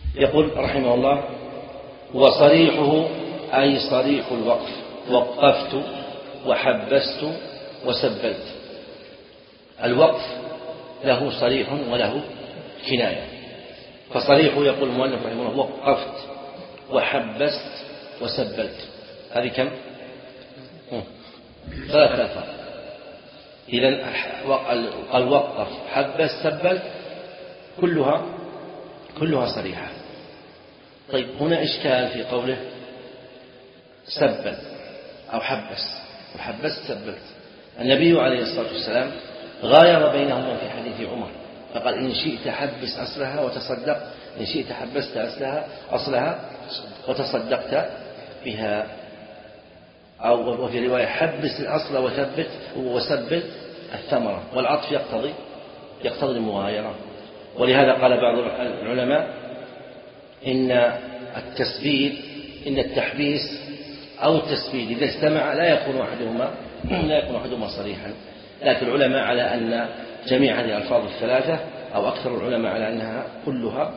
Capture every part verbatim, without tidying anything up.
يقول رحمه الله: وصريحه أي صريح الوقف، وقفت وحبست وسبلت. الوقف له صريح وله كناية. فصريح يقول المؤلف رحمه الله: وقفت وحبست وسبلت. هذه كم؟ ثلاثة ألفاظ. إذن قال وقف حبس سبلت كلها كلها صريحة. طيب هنا إشكال في قوله سبل أو حبس وحبست سبلت. النبي عليه الصلاة والسلام غاير بينهما في حديث عمر فقال: إن شئت حبس أصلها وتصدق، إن شئت حبست أصلها أصلها وتصدقت بها. أو وفي رواية: حبس الأصل وثبت وسبل الثمرة. والعطف يقتضي يقتضي المغايرة. ولهذا قال بعض العلماء إن التسبيل إن التحبيس أو التسبيل إذا اجتمع لا يكون أحدهما لا يكون أحدهما صريحا. لكن العلماء على أن جميع هذه الألفاظ الثلاثة أو أكثر العلماء على أنها كلها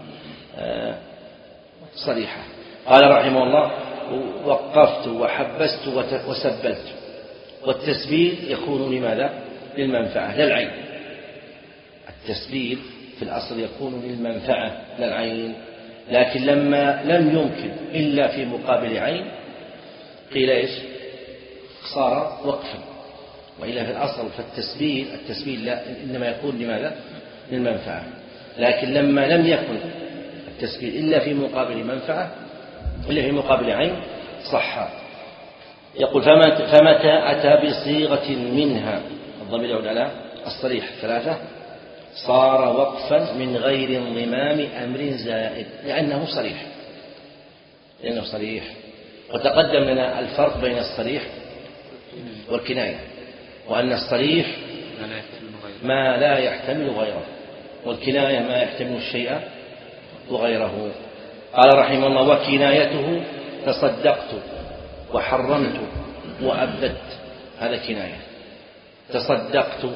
صريحة. قال رحمه الله: وقفت وحبست وسبلت. والتسبيل يكون لماذا؟ للمنفعة لا العين. التسبيل في الأصل يكون للمنفعة لا العين، لكن لما لم يمكن إلا في مقابل عين قيل إيش؟ صار وقفا. وإلا في الأصل فالتسبيل التسبيل لا إنما يكون لماذا؟ للمنفعة. لكن لما لم يكن التسبيل إلا في مقابل منفعة إلا في مقابل عين صح. يقول: فمتى أتى بصيغة منها، الضمير يعود على الصريح ثلاثة، صار وقفا من غير انضمام أمر زائد، لأنه صريح لأنه صريح. وتقدم لنا الفرق بين الصريح والكناية، وأن الصريح ما لا يحتمل غيره، والكناية ما يحتمل الشيء وغيره. قال رحمه الله: وكنايته تصدقت وحرمت وأبدت. هذا كناية. تصدقت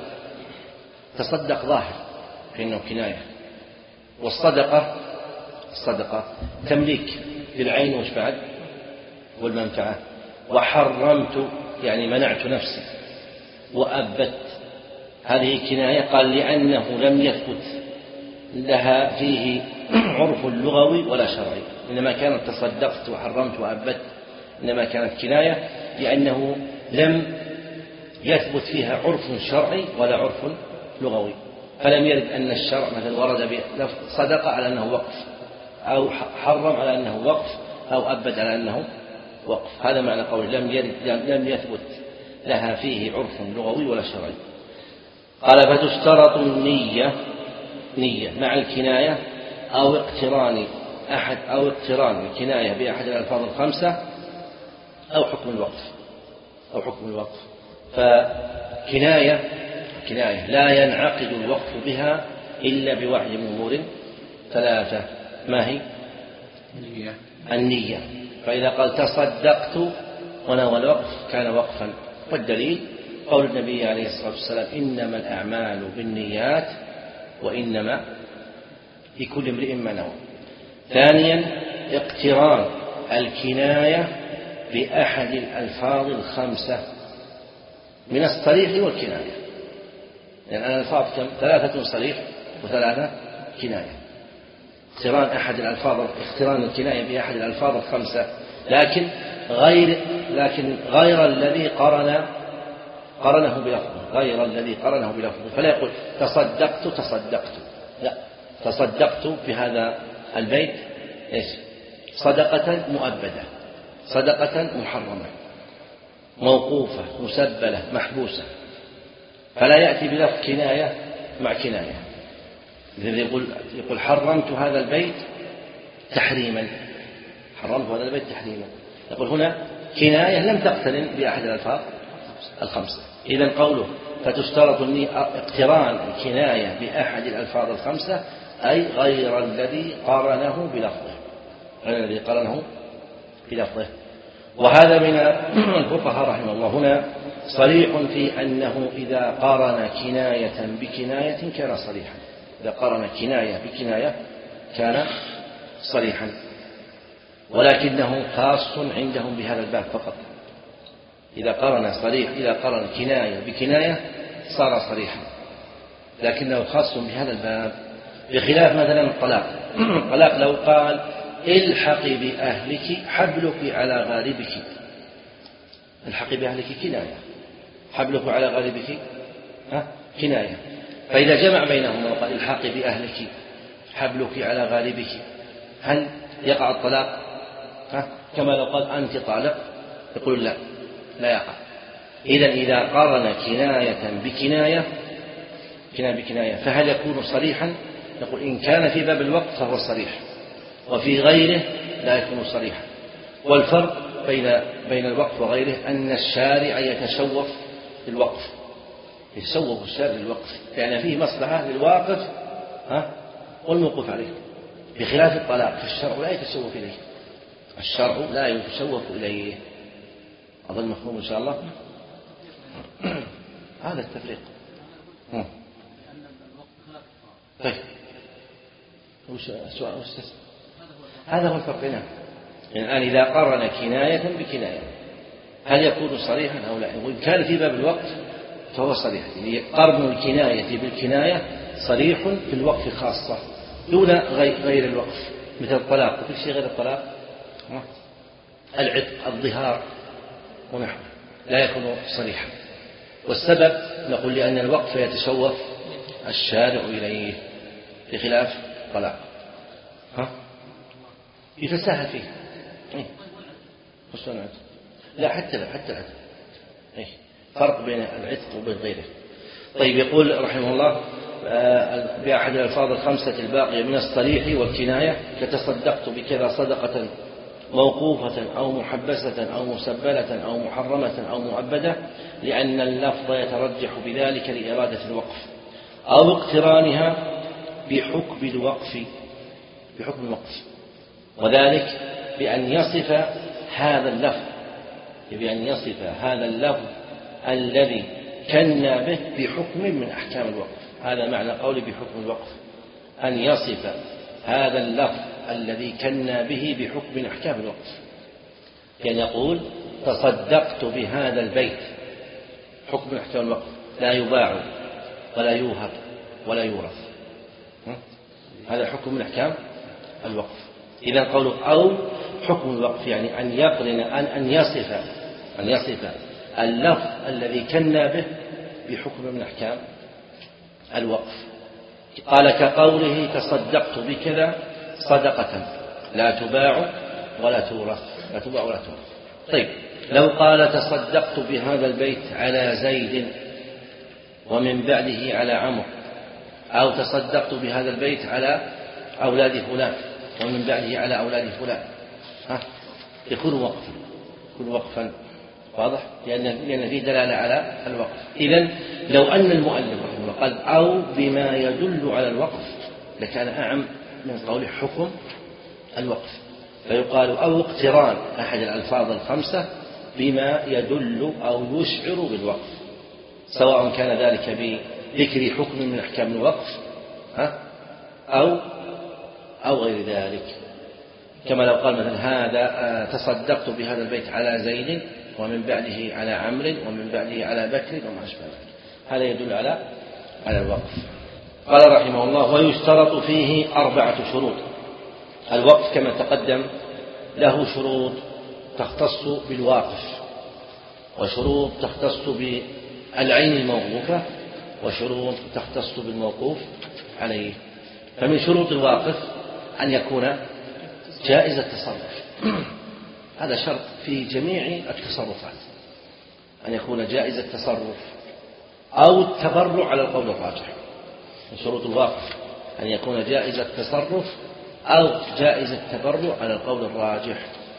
تصدق ظاهر فإنه كناية. والصدقة الصدقة تمليك للعين وش بعد والمنفعة. وحرمت يعني منعت نفسي. وأبت هذه كناية. قال: لأنه لم يثبت لها فيه عرف لغوي ولا شرعي، إنما كانت تصدقت وحرمت وأبت إنما كانت كناية، لأنه لم يثبت فيها عرف شرعي ولا عرف لغوي. فلم يرد أن الشرع مثلا ورد بلفظ صدق على أنه وقف، أو حرم على أنه وقف، أو أبد على أنه وقف. هذا معنى قول لم يرد لم يثبت لها فيه عرف لغوي ولا شرعي. قال: فتشترط النية نية مع الكناية أو اقتران أحد أو اقتران الكناية بأحد الألفاظ الخمسة أو حكم الوقف أو حكم الوقف. فكناية كناية لا ينعقد الوقف بها إلا بواحد من أمور ثلاثة. ما هي؟ النية. فإذا قال تصدقت ونوى الوقف كان وقفا. والدليل قول النبي عليه الصلاة والسلام: إنما الأعمال بالنيات وإنما لكل امرئ ما نوى. ثانيا اقتران الكناية بأحد الألفاظ الخمسة من الصريح والكناية، لأن يعني الألفاظ كم؟ ثلاثة صريح وثلاثة كناية. اقتران أحد الألفاظ اقتران الكناية بأحد الألفاظ الخمسة، لكن غير لكن غير الذي قرن قرنه بلفظه غير الذي قرنه بلفظه. فلا يقول تصدقت تصدقت، لا، تصدقت في هذا البيت إيش؟ صدقة مؤبدة، صدقة محرمة، موقوفة، مسبلة، محبوسة. فلا يأتي بلفظ كناية مع كناية. يقول يقول حرمت هذا البيت تحريما، حرمت هذا البيت تحريما. يقول هنا كناية لم تقترن بأحد الألفاظ الخمسة. إذن قوله فتشترط اقتران الكناية بأحد الألفاظ الخمسة أي غير الذي قارنه بلفظه، غير الذي قارنه بلفظه. وهذا من الفقهاء رحمه الله هنا صريح في أنه إذا قارن كناية بكناية كان صريحا. إذا قارن كناية بكناية كان صريحا، ولكنه خاص عندهم بهذا الباب فقط. إذا قرن صريح إذا قرن كناية بكناية صار صريحا، لكنه خاص بهذا الباب، بخلاف مثلا الطلاق. الطلاق لو قال الحقي بأهلك حبلك على غاربك، الحقي بأهلك كناية، حبلك على غاربك ها كناية، فإذا جمع بينهما وقال الحقي بأهلك حبلك على غاربك، هل يقع الطلاق؟ ها؟ كما لو قال أنت طالق يقول لا لا يقع. إذا إذا قارن كناية بكناية كناية بكناية فهل يكون صريحا؟ نقول إن كان في باب الوقت فهو صريح، وفي غيره لا يكون صريحا. والفرق بين بين الوقف وغيره أن الشارع يتشوف للوقف، يتشوف الشارع للوقف لأن فيه مصلحة للواقف ها والموقوف عليه، بخلاف الطلاق فالشرع لا يتشوف إليه، الشرع لا يتشوف إليه. أظن مفهوم إن شاء الله. هذا التفريق. طيب وش السؤال؟ هذا هو الفرق بينهم. الآن إذا قرن كناية بكناية هل يكون صريحا أو لا؟ وإن كان في باب الوقت فهو صريح، يعني قرن الكناية بالكناية صريح في الوقف خاصة دون غير الوقف، مثل الطلاق وكل شيء غير الطلاق، العتق الظهار ونحوه لا يكون صريحا. والسبب نقول لأن الوقف يتشوف الشارع إليه بخلاف الطلاق، ها يتساهل فيه. إيه؟ لا حتى لا حتى العتق إيه؟ فرق بين العتق وبين غيره. طيب يقول رحمه الله بأحد الألفاظ الخمسة الباقية من الصريح والكناية كتصدقت بكذا صدقة موقوفة أو محبسة أو مسبلة أو محرمة أو مؤبدة، لأن اللفظ يترجح بذلك لإرادة الوقف، أو اقترانها بحكم الوقف بحكم الوقف وذلك بأن يصف هذا اللفظ بأن يصف هذا اللفظ الذي كنا به بحكم من أحكام الوقف. هذا معنى قولي بحكم الوقف، أن يصف هذا اللفظ الذي كنا به بحكم من أحكام الوقف، يعني يقول تصدقت بهذا البيت حكم من أحكام الوقف، لا يباع ولا يوهب ولا يورث، هذا حكم من أحكام الوقف. إذا قوله أو حكم الوقف يعني أن يقرن أن أن يصف أن يصف اللفظ الذي كنا به بحكم من أحكام الوقف. قال كقوله تصدقت بكذا صدقة لا تباع ولا تورث، لا تباع ولا تورث. طيب لو قال تصدقت بهذا البيت على زيد ومن بعده على عمرو، أو تصدقت بهذا البيت على أولاد فلان ومن بعده على أولاد فلان، ها يكون وقفا يكون وقفا واضح، لأن لأن فيه دلالة على الوقف. إذن لو أن المؤلف رحمه الله قال أو بما يدل على الوقف لكان أعم من قوله حكم الوقف، فيقال أو اقتران أحد الألفاظ الخمسة بما يدل أو يشعر بالوقف، سواء كان ذلك بذكر حكم من أحكام الوقف ها أو أو غير ذلك، كما لو قال مثلا هذا تصدقت بهذا البيت على زيد ومن بعده على عمرو ومن بعده على بكر وما أشبه ذلك، هذا يدل على على الوقف. قال رحمه الله ويشترط فيه أربعة شروط. الوقف كما تقدم له شروط تختص بالواقف، وشروط تختص بالعين الموقوفة، وشروط تختص بالموقوف عليه. فمن شروط الواقف أن يكون جائز التصرف، هذا شرط في جميع التصرفات، أن يكون جائز التصرف أو التبرع على القول الراجح. من شروط الواقف أن يكون جائز التصرف أو جائز التبرع على القول الراجح،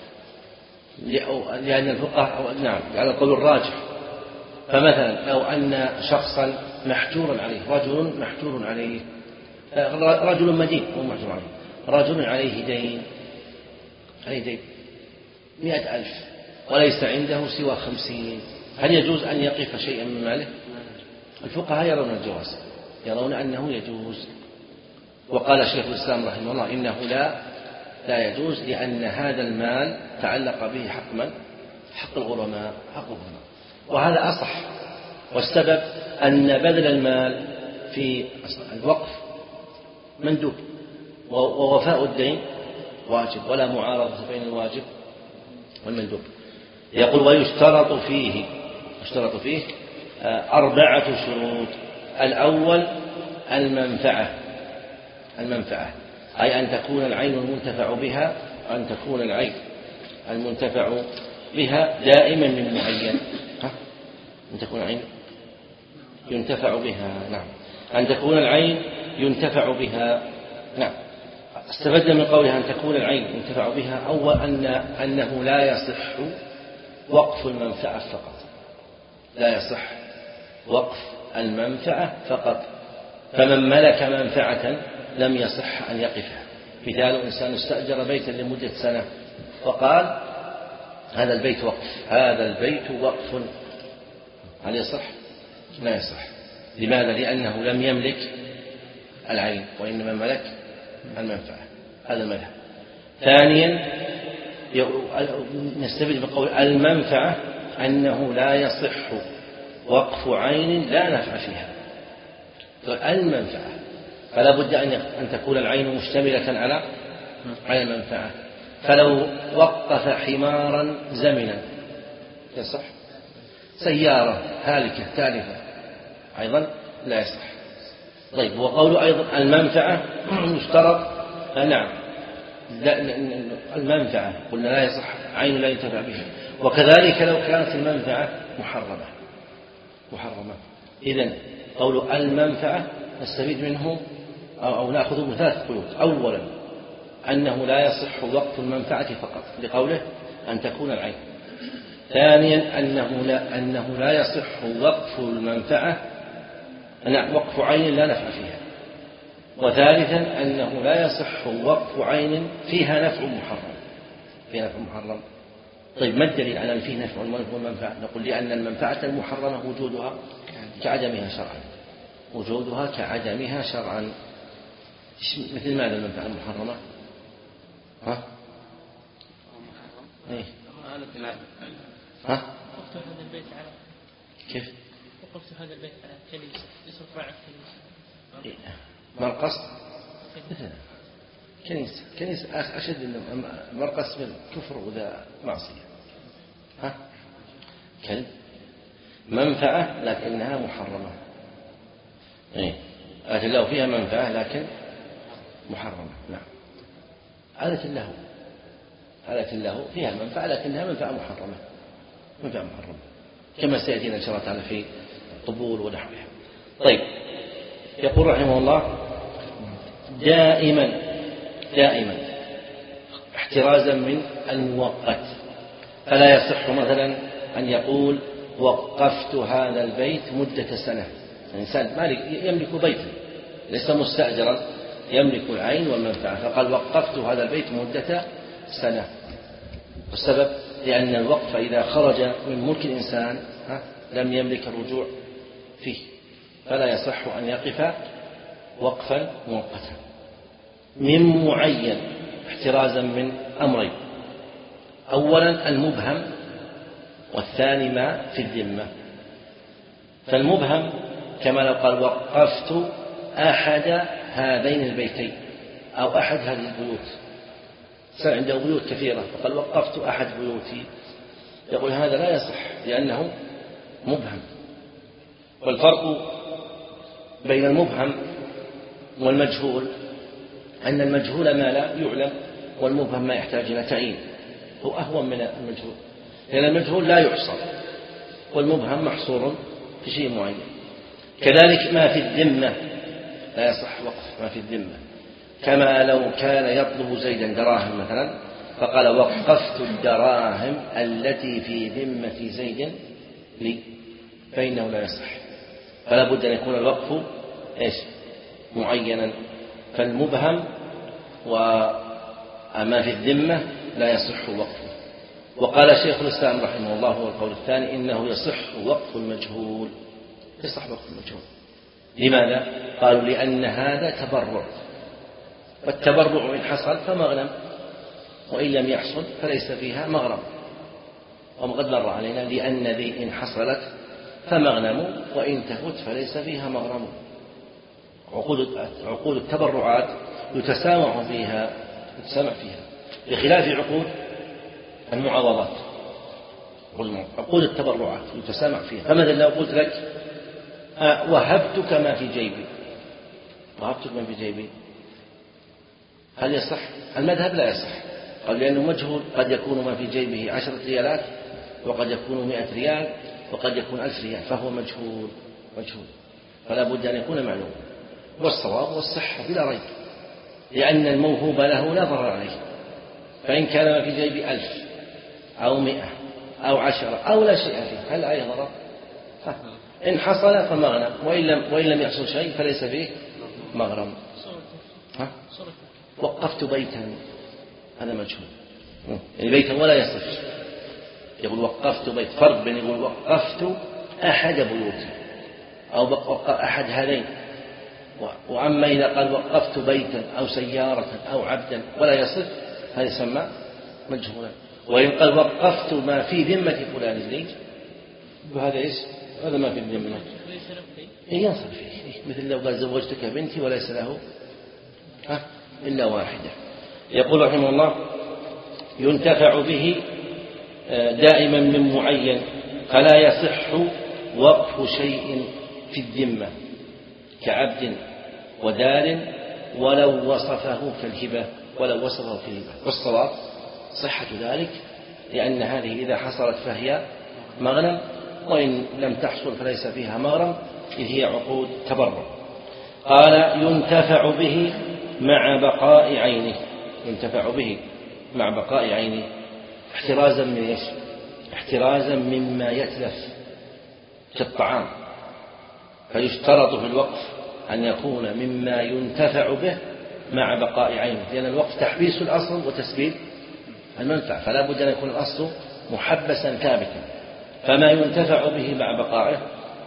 لأن الفقهاء نعم على القول الراجح. فمثلا لو أن شخصا محجورا عليه، رجل محجور عليه، رجل مدين مو محجور عليه، رجل عليه دين عليه دين مئة ألف وليس عنده سوى خمسين، هل يجوز أن يقف شيئا من ماله؟ الفقهاء يرون الجواز، يرون أنه يجوز. وقال شيخ الإسلام رحمه الله إنه لا لا يجوز، لأن هذا المال تعلق به حق من؟ حق الغرماء، حق الغرماء، وهذا أصح. والسبب أن بذل المال في الوقف مندوب، ووفاء الدين واجب، ولا معارضة بين الواجب والمندوب. يقول ويشترط فيه يشترط فيه أربعة شروط. الأول المنفعة المنفعة أي أن تكون العين المنتفع بها أن تكون العين المنتفع بها دائما من معين. أن تكون العين ينتفع بها، نعم، أن تكون العين ينتفع بها، نعم. استفدنا من قولها أن تكون العين ينتفع بها أول أن أنه لا يصح وقف المنفعة فقط، لا يصح وقف المنفعة فقط. فمن ملك منفعة لم يصح أن يقفها. مثال إنسان استأجر بيتا لمدة سنة وقال هذا البيت وقف، هذا البيت وقف، هل يصح؟ لا يصح. لماذا؟ لأنه لم يملك العين، وإنما ملك المنفعة. هذا المذهب. ثانيا نستفيد من قول المنفعة أنه لا يصح وقف عين لا نفع فيها. المنفعة فلا بد أن تكون العين مشتملة على على المنفعة. فلو وقف حمارا زمنا يصح، سيارة هالكة تالفة أيضا لا يصح. طيب، وقول أيضا المنفعة يشترط، نعم، المنفعة قلنا لا يصح عين لا ينتفع بها. وكذلك لو كانت المنفعة محرمة محرمة إذن قول المنفعة نستفيد منه أو, أو نأخذ من ثلاث قيود. أولا أنه لا يصح وقف المنفعة فقط لقوله أن تكون العين. ثانيا أنه لا, أنه لا يصح وقف المنفعة وقف عين لا نفع فيها. وثالثا أنه لا يصح وقف عين فيها نفع محرم فيها نفع محرم. طيب، ما الدليل على أن فيه نفع والمنفعة؟ نقول لأن المنفعة المحرمة وجودها كعدمها شرعا وجودها كعدمها شرعا. مثل ماذا المنفعة المحرمة؟ ها؟ إيه؟ ها؟ وقفت هذا البيت على كيف؟ وقفت هذا البيت على كنيسة يصرف راعي الكنيسة. مرقص كنيسة كنيسة أشد مرقص من كفر وذا معصية. ها؟ كلب منفعة لكنها محرمة. إيه؟ آية الله فيها منفعة لكن محرمة. نعم. آية الله آية الله فيها منفعة لكنها منفعة محرمة منفعة محرمة كما سيأتينا إن شاء الله تعالى في الطبول ونحوها. طيب، يقول رحمه الله دائما دائما احترازا من المؤقت. فلا يصح مثلا أن يقول وقفت هذا البيت مدة سنة. الإنسان مالك يملك بيتا ليس مستأجرا، يملك العين والمنفعة، فقال وقفت هذا البيت مدة سنة. والسبب لأن الوقف إذا خرج من ملك الإنسان لم يملك الرجوع فيه، فلا يصح أن يقف وقفا مؤقتا من معين احترازا من أمرين. أولا المبهم، والثاني ما في الذمة. فالمبهم كما لو قال وقفت أحد هذين البيتين أو أحد هذه البيوت، صار عنده بيوت كثيرة فقال وقفت أحد بيوتي، يقول هذا لا يصح لأنه مبهم. والفرق بين المبهم والمجهول أن المجهول ما لا يعلم، والمبهم ما يحتاج إلى تعيين، هو أهون من المجهول، لأن المجهول لا يحصر والمبهم محصور في شيء معين. كذلك ما في الذمة لا يصح وقف ما في الذمة، كما لو كان يطلب زيدا دراهم مثلا فقال وقفت الدراهم التي في ذمة زيد لي، فإنه لا يصح. فلا بد أن يكون الوقف إيش؟ معينا. فالمبهم وما في الذمة لا يصح وقفه. وقال شيخ الإسلام رحمه الله هو القول الثاني إنه يصح وقف المجهول، يصح وقف المجهول. لماذا؟ قالوا لأن هذا تبرع، والتبرع إن حصل فمغنم، وإن لم يحصل فليس فيها مغرم. وقد مر علينا لأن ذي إن حصلت فمغنم وإن تفت فليس فيها مغرم. عقود التبرعات يتسامع فيها يتسامع فيها بخلاف عقود المعاوضات. عقود التبرعات يتسامع فيها. فمثلا لو قلت لك وهبتك ما في جيبي، وهبتك ما في جيبي، هل يصح؟ المذهب لا يصح، قال لأنه مجهول، قد يكون ما في جيبه عشرة ريالات وقد يكون مئة ريال وقد يكون ألف ريال، فهو مجهول مجهول فلا بد أن يكون معلوم. والصواب والصحة بلا ريب، لأن الموهوب له لا ضرر عليه، فإن كان ما في جيبي ألف أو مئة أو عشرة أو لا شيء فيه هل أي ضرر؟ إن حصل فمغنم، وإن لم, وإن لم يحصل شيء فليس فيه مغرم. وقفت بيتا، هذا مجهول، يعني بيتا ولا يصف. يقول وقفت بيت، فرق بين يقول وقفت أحد بيوتي أو وقف أحد هذين، وأما إذا قال وقفت بيتا أو سيارة أو عبدا ولا يصف هذا يسمى مجهولا. وإن قال وقفت ما في ذمة فلان لي، وهذا إيش؟ هذا ما في الذمة ينصر فيه، مثل لو قال زوجتك بنتي وليس له إلا واحدة. يقول رحمه الله ينتفع به دائما من معين، فلا يصح وقف شيء في الذمة كعبد ودار ولو وصفه كالهبة ولو وصفه كالهبة. والصواب صحة ذلك، لأن هذه إذا حصلت فهي مغنم، وإن لم تحصل فليس فيها مغرم، إذ هي عقود تبرع. قال ينتفع به مع بقاء عينه، ينتفع به مع بقاء عينه احترازا من إيش؟ احترازا مما يتلف كالطعام، فيشترط في الوقف أن يكون مما ينتفع به مع بقاء عينه، لأن الوقف تحبيس الأصل وتسبيل المنفع، فلا بد أن يكون الأصل محبسا ثابتا، فما ينتفع به مع بقائه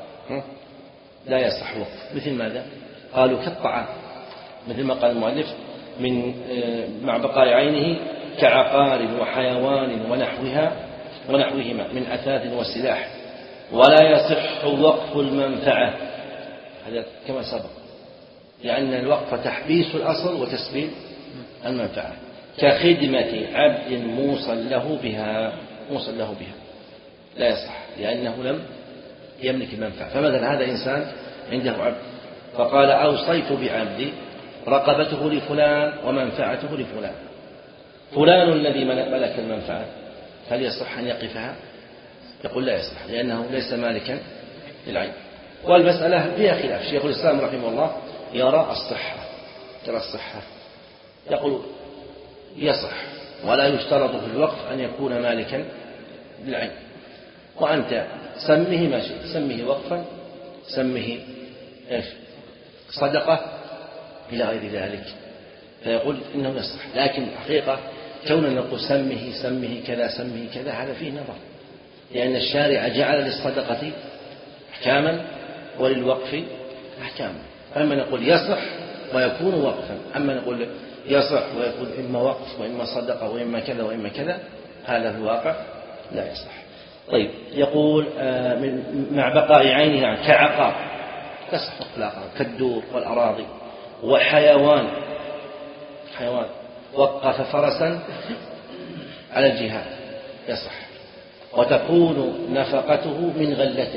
لا يصح وقف. مثل ماذا؟ قالوا كالطعام، مثل ما قال المؤلف من مع بقاء عينه كعقار وحيوان ونحوها ونحوهما من أثاث وسلاح. ولا يصح وقف المنفعة، هذا كما سبق، لأن الوقف تحبيس الأصل وتسبيل المنفعة، كخدمة عبد موصل له بها، موصل له بها لا يصح، لأنه لم يملك المنفعة. فمثلا هذا إنسان عنده عبد فقال أوصيت بعبدي رقبته لفلان ومنفعته لفلان، فلان الذي ملك المنفعة هل يصح أن يقفها؟ يقول لا يصح، لأنه ليس مالكا للعين. والمسألة فيها خلاف. شيخ الإسلام رحمه الله يرى الصحة، ترى الصحة، يقول يصح ولا يشترط في الوقف أن يكون مالكا للعين، وأنت سمه ما شئت، سمه وقفا، سمه إيش؟ صدقة إلى غير ذلك، فيقول إنه يصح. لكن الحقيقة كوننا نقول سمه سمه كذا سمه كذا هذا فيه نظر، لأن الشارع جعل للصدقة أحكاما وللوقف أحكاما، فأما نقول يصح ويكون وقفا، أما نقول يصح ويكون إما وقف وإما صدقة وإما كذا وإما كذا، هذا في الواقع لا يصح. طيب يقول مع بقاء عينها كعقار، يصح وقف العقار كالدور والأراضي. وحيوان، حيوان وقف فرسا على الجهاد يصح، وتكون نفقته من غلته.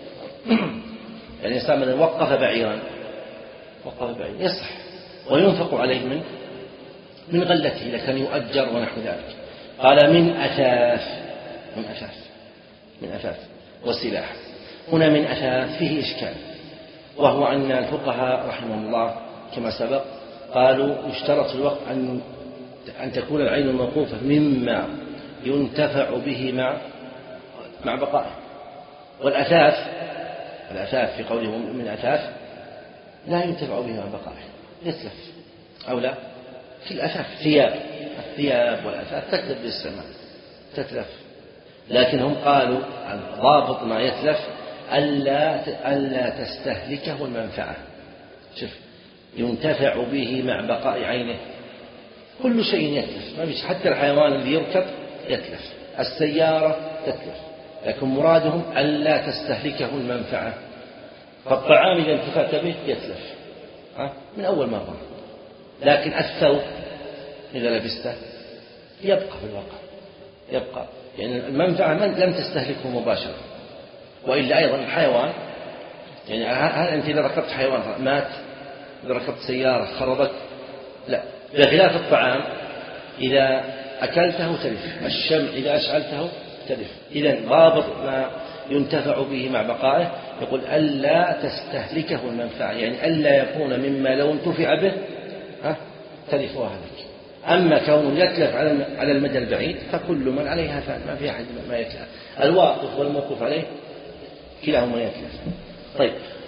يعني الإنسان من وقف بعيرا، وقف بعيرا يصح، وينفق عليه من من غلته إذا كان يؤجر ونحو ذلك. قال من أثاث، من أثاث من أثاث والسلاح. هنا من أثاث فيه إشكال، وهو أن الفقهاء رحمهم الله كما سبق قالوا يشترط في الوقت أن أن تكون العين الموقوفة مما ينتفع به مع مع بقائه. والأثاث، الأثاث في قوله من أثاث لا ينتفع به مع بقائه، يتلف أو لا. في الأثاث ثياب، الثياب والأثاث تتلف بالسماء تتلف، لكن هم قالوا ضابط ما يتلف ألا ألا تستهلكه المنفعة. شوف ينتفع به مع بقاء عينه، كل شيء يتلف، ما فيش، حتى الحيوان الذي يركب يتلف، السيارة تتلف، لكن مرادهم ألا تستهلكه المنفعة. فالطعام إذا انتفعت به يتلف من أول مرة، لكن الثوب إذا لبسته يبقى في الواقع، يبقى يعني المنفعة من لم تستهلكه مباشرة. وإلا أيضا الحيوان، يعني هل أنت إذا ركبت حيوان مات، إذا ركبت سيارة خربت؟ لا. بخلاف الطعام إذا أكلته تلف، الشمع إذا أشعلته تلف. إذن ضابط ما ينتفع به مع بقائه يقول ألا تستهلكه المنفعة، يعني ألا يكون مما لو انتفع به تلف وهلك. أما كونه يتلف على المدى البعيد فكل من عليها فان، ما في أحد ما يتلف، الواقف والموقوف عليه كلاهما يتلف. طيب،